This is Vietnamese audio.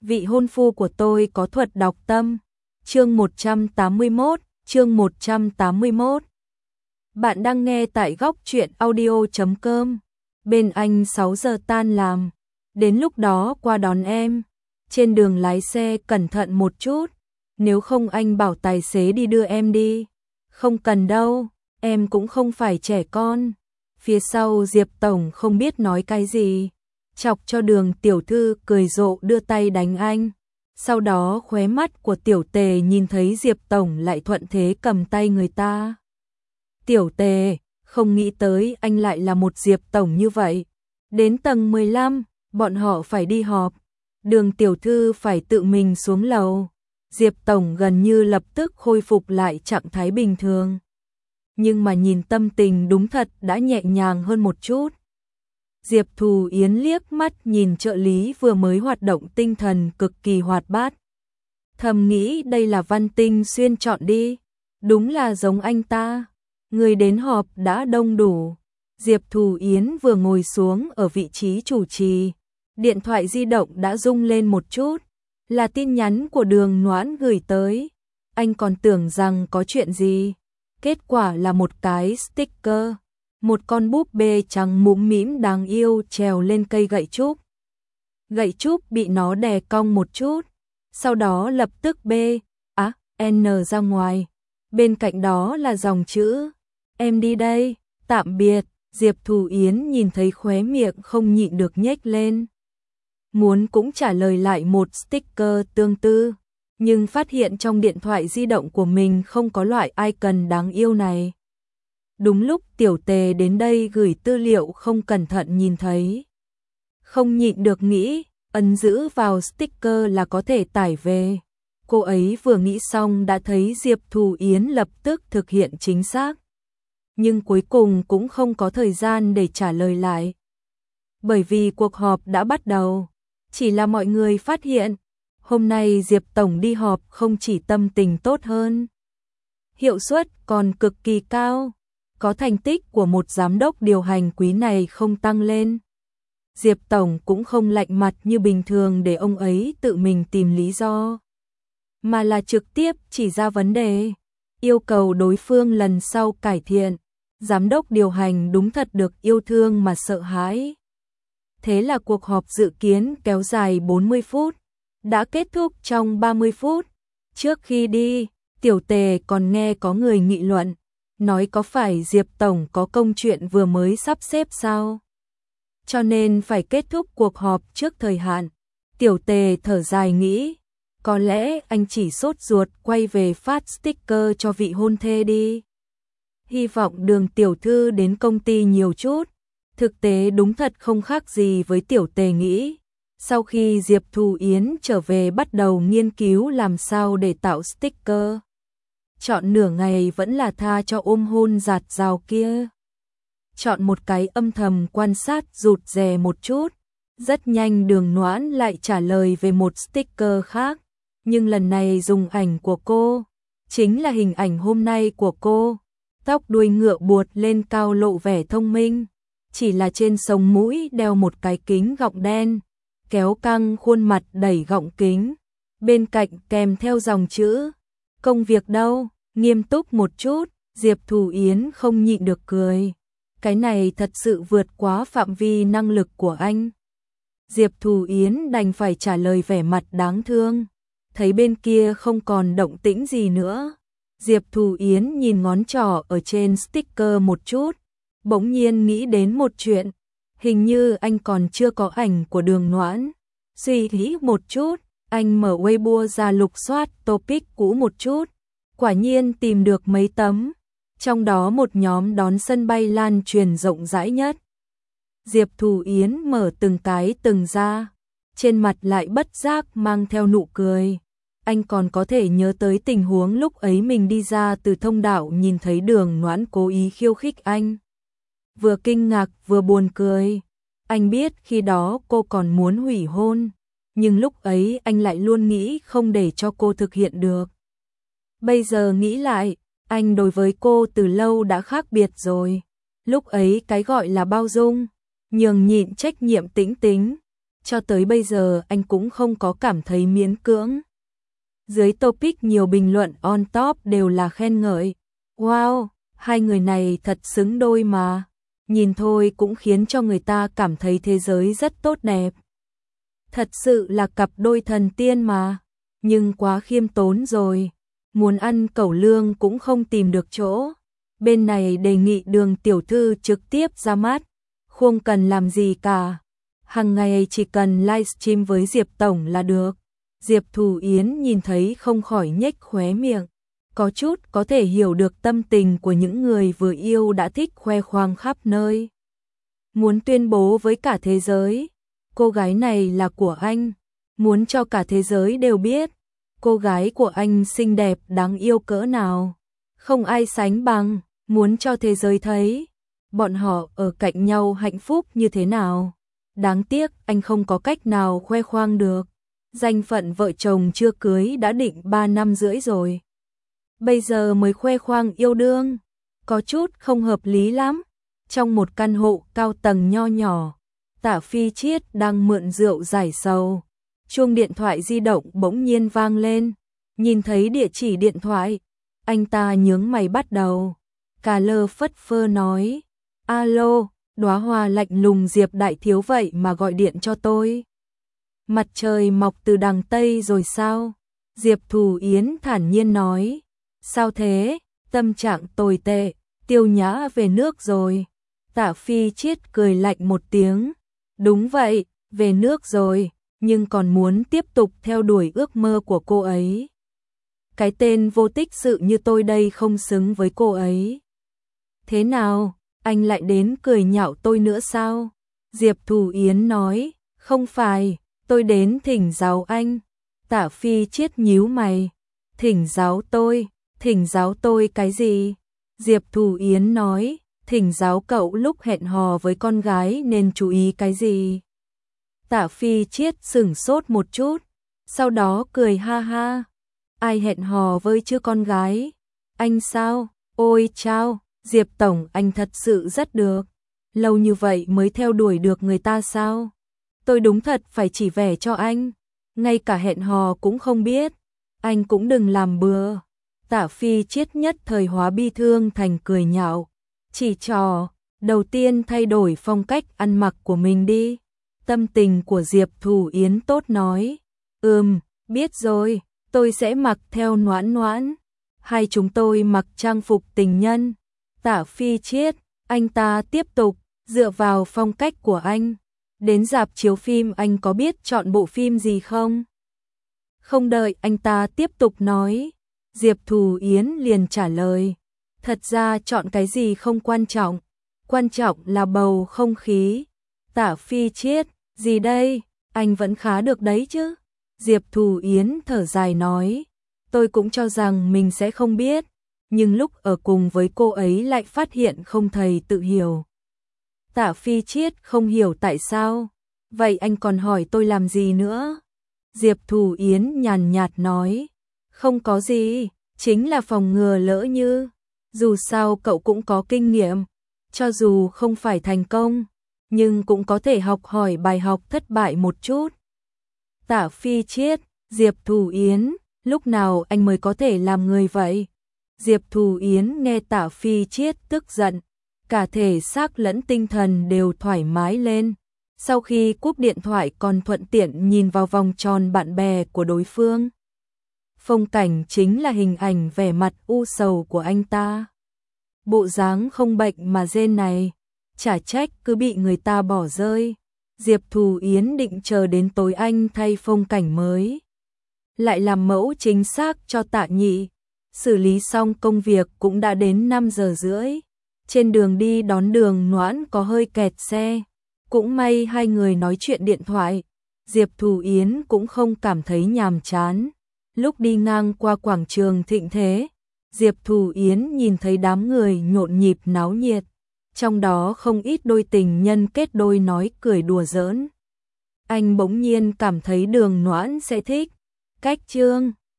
vị hôn phu của tôi có thuật đọc tâm. Chương 181. Bạn đang nghe tại góc truyện audio.com. Bên anh 6 giờ tan làm. Đến lúc đó qua đón em. Trên đường lái xe cẩn thận một chút. Nếu không anh bảo tài xế đi đưa em đi. Không cần đâu, em cũng không phải trẻ con. Phía sau Diệp Tổng không biết nói cái gì. Chọc cho Đường tiểu thư cười rộ đưa tay đánh anh. Sau đó khóe mắt của Tiểu Tề nhìn thấy Diệp Tổng lại thuận thế cầm tay người ta. Tiểu Tề, không nghĩ tới anh lại là một Diệp Tổng như vậy. Đến tầng 15, bọn họ phải đi họp. Đường tiểu thư phải tự mình xuống lầu. Diệp Tổng gần như lập tức khôi phục lại trạng thái bình thường. Nhưng mà nhìn tâm tình đúng thật đã nhẹ nhàng hơn một chút. Diệp Thù Yến liếc mắt nhìn trợ lý vừa mới hoạt động tinh thần cực kỳ hoạt bát. Thầm nghĩ đây là Văn Tinh Xuyên chọn đi. Đúng là giống anh ta. Người đến họp đã đông đủ. Diệp Thù Yến vừa ngồi xuống ở vị trí chủ trì. Điện thoại di động đã rung lên một chút. Là tin nhắn của Đường Noãn gửi tới. Anh còn tưởng rằng có chuyện gì. Kết quả là một cái sticker. Một con búp bê trắng mũm mĩm đáng yêu trèo lên cây gậy trúc. Gậy trúc bị nó đè cong một chút. Sau đó lập tức N ra ngoài. Bên cạnh đó là dòng chữ. Em đi đây, tạm biệt. Diệp Thù Yến nhìn thấy khóe miệng không nhịn được nhếch lên. Muốn cũng trả lời lại một sticker tương tự, nhưng phát hiện trong điện thoại di động của mình không có loại icon đáng yêu này. Đúng lúc Tiểu Tề đến đây gửi tư liệu không cẩn thận nhìn thấy. Không nhịn được nghĩ, ấn giữ vào sticker là có thể tải về. Cô ấy vừa nghĩ xong đã thấy Diệp Thù Yến lập tức thực hiện chính xác. Nhưng cuối cùng cũng không có thời gian để trả lời lại. Bởi vì cuộc họp đã bắt đầu. Chỉ là mọi người phát hiện, hôm nay Diệp Tổng đi họp không chỉ tâm tình tốt hơn. Hiệu suất còn cực kỳ cao. Có thành tích của một giám đốc điều hành quý này không tăng lên. Diệp Tổng cũng không lạnh mặt như bình thường để ông ấy tự mình tìm lý do. Mà là trực tiếp chỉ ra vấn đề. Yêu cầu đối phương lần sau cải thiện. Giám đốc điều hành đúng thật được yêu thương mà sợ hãi. Thế là cuộc họp dự kiến kéo dài 40 phút, đã kết thúc trong 30 phút. Trước khi đi, Tiểu Tề còn nghe có người nghị luận, nói có phải Diệp Tổng có công chuyện vừa mới sắp xếp sao? Cho nên phải kết thúc cuộc họp trước thời hạn. Tiểu Tề thở dài nghĩ, có lẽ anh chỉ sốt ruột quay về phát sticker cho vị hôn thê đi. Hy vọng Đường tiểu thư đến công ty nhiều chút. Thực tế đúng thật không khác gì với Tiểu Tề nghĩ. Sau khi Diệp Thù Yến trở về bắt đầu nghiên cứu làm sao để tạo sticker. Chọn nửa ngày vẫn là tha cho ôm hôn giạt rào kia. Chọn một cái âm thầm quan sát rụt rè một chút. Rất nhanh Đường Noãn lại trả lời về một sticker khác. Nhưng lần này dùng ảnh của cô. Chính là hình ảnh hôm nay của cô. Tóc đuôi ngựa buột lên cao lộ vẻ thông minh. Chỉ là trên sống mũi đeo một cái kính gọng đen, kéo căng khuôn mặt đẩy gọng kính. Bên cạnh kèm theo dòng chữ, công việc đâu, nghiêm túc một chút, Diệp Thù Yến không nhịn được cười. Cái này thật sự vượt quá phạm vi năng lực của anh. Diệp Thù Yến đành phải trả lời vẻ mặt đáng thương. Thấy bên kia không còn động tĩnh gì nữa. Diệp Thù Yến nhìn ngón trỏ ở trên sticker một chút. Bỗng nhiên nghĩ đến một chuyện, hình như anh còn chưa có ảnh của Đường Noãn. Suy nghĩ một chút, anh mở Weibo ra lục soát topic cũ một chút, quả nhiên tìm được mấy tấm, trong đó một nhóm đón sân bay lan truyền rộng rãi nhất. Diệp Thù Yến mở từng cái từng ra, trên mặt lại bất giác mang theo nụ cười. Anh còn có thể nhớ tới tình huống lúc ấy mình đi ra từ thông đạo nhìn thấy Đường Noãn cố ý khiêu khích anh. Vừa kinh ngạc vừa buồn cười. Anh biết khi đó cô còn muốn hủy hôn, nhưng lúc ấy anh lại luôn nghĩ không để cho cô thực hiện được. Bây giờ nghĩ lại, anh đối với cô từ lâu đã khác biệt rồi. Lúc ấy cái gọi là bao dung, nhường nhịn trách nhiệm tĩnh tính, cho tới bây giờ anh cũng không có cảm thấy miễn cưỡng. Dưới topic nhiều bình luận on top đều là khen ngợi. Wow, hai người này thật xứng đôi mà. Nhìn thôi cũng khiến cho người ta cảm thấy thế giới rất tốt đẹp. Thật sự là cặp đôi thần tiên mà. Nhưng quá khiêm tốn rồi. Muốn ăn cẩu lương cũng không tìm được chỗ. Bên này đề nghị Đường tiểu thư trực tiếp ra mắt. Không cần làm gì cả. Hàng ngày chỉ cần livestream với Diệp Tổng là được. Diệp Thù Yến nhìn thấy không khỏi nhếch khóe miệng. Có chút có thể hiểu được tâm tình của những người vừa yêu đã thích khoe khoang khắp nơi. Muốn tuyên bố với cả thế giới, cô gái này là của anh. Muốn cho cả thế giới đều biết, cô gái của anh xinh đẹp đáng yêu cỡ nào. Không ai sánh bằng, muốn cho thế giới thấy, bọn họ ở cạnh nhau hạnh phúc như thế nào. Đáng tiếc anh không có cách nào khoe khoang được. Danh phận vợ chồng chưa cưới đã định 3 năm rưỡi rồi. Bây giờ mới khoe khoang yêu đương, có chút không hợp lý lắm. Trong một căn hộ cao tầng nho nhỏ, Tạ Phi Chiết đang mượn rượu giải sầu. Chuông điện thoại di động bỗng nhiên vang lên. Nhìn thấy địa chỉ điện thoại, anh ta nhướng mày bắt đầu. Cà lơ phất phơ nói, alo, đóa hoa lạnh lùng Diệp đại thiếu vậy mà gọi điện cho tôi. Mặt trời mọc từ đằng Tây rồi sao? Diệp Thù Yến thản nhiên nói. Sao thế? Tâm trạng tồi tệ, Tiêu Nhã về nước rồi. Tạ Phi Chiết cười lạnh một tiếng. Đúng vậy, về nước rồi, nhưng còn muốn tiếp tục theo đuổi ước mơ của cô ấy. Cái tên vô tích sự như tôi đây không xứng với cô ấy. Thế nào, anh lại đến cười nhạo tôi nữa sao? Diệp Thù Yến nói, không phải, tôi đến thỉnh giáo anh. Tạ Phi Chiết nhíu mày. Thỉnh giáo tôi cái gì? Diệp Thù Yến nói, thỉnh giáo cậu lúc hẹn hò với con gái nên chú ý cái gì? Tạ Phi Chiết sửng sốt một chút, sau đó cười ha ha. Ai hẹn hò với chứ con gái? Anh sao? Ôi chao, Diệp Tổng anh thật sự rất được. Lâu như vậy mới theo đuổi được người ta sao? Tôi đúng thật phải chỉ vẻ cho anh. Ngay cả hẹn hò cũng không biết. Anh cũng đừng làm bừa. Tạ Phi Chiết nhất thời hóa bi thương thành cười nhạo. Chỉ trò, đầu tiên thay đổi phong cách ăn mặc của mình đi. Tâm tình của Diệp Thù Yến tốt nói. Biết rồi, tôi sẽ mặc theo Noãn Noãn. Hai chúng tôi mặc trang phục tình nhân. Tạ Phi Chiết, anh ta tiếp tục, dựa vào phong cách của anh. Đến rạp chiếu phim anh có biết chọn bộ phim gì không? Không đợi anh ta tiếp tục nói, Diệp Thù Yến liền trả lời. Thật ra chọn cái gì không quan trọng là bầu không khí. Tạ Phi Chiết, gì đây, anh vẫn khá được đấy chứ. Diệp Thù Yến thở dài nói, tôi cũng cho rằng mình sẽ không biết, nhưng lúc ở cùng với cô ấy lại phát hiện không thầy tự hiểu. Tạ Phi Chiết không hiểu tại sao, vậy anh còn hỏi tôi làm gì nữa? Diệp Thù Yến nhàn nhạt nói, không có gì, chính là phòng ngừa lỡ như, dù sao cậu cũng có kinh nghiệm, cho dù không phải thành công, nhưng cũng có thể học hỏi bài học thất bại một chút. Tạ Phi Chiết, Diệp Thù Yến, lúc nào anh mới có thể làm người vậy? Diệp Thù Yến nghe Tạ Phi Chiết tức giận, cả thể xác lẫn tinh thần đều thoải mái lên. Sau khi cúp điện thoại còn thuận tiện nhìn vào vòng tròn bạn bè của đối phương. Phong cảnh chính là hình ảnh vẻ mặt u sầu của anh ta. Bộ dáng không bệnh mà rên này, chả trách cứ bị người ta bỏ rơi. Diệp Thù Yến định chờ đến tối anh thay phong cảnh mới, lại làm mẫu chính xác cho Tạ Nhị. Xử lý xong công việc cũng đã đến 5 giờ rưỡi. Trên đường đi đón Đường Noãn có hơi kẹt xe. Cũng may hai người nói chuyện điện thoại. Diệp Thù Yến cũng không cảm thấy nhàm chán. Lúc đi ngang qua quảng trường Thịnh Thế, Diệp Thù Yến nhìn thấy đám người nhộn nhịp náo nhiệt. Trong đó không ít đôi tình nhân kết đôi nói cười đùa giỡn. Anh bỗng nhiên cảm thấy Đường Noãn sẽ thích. Cách chương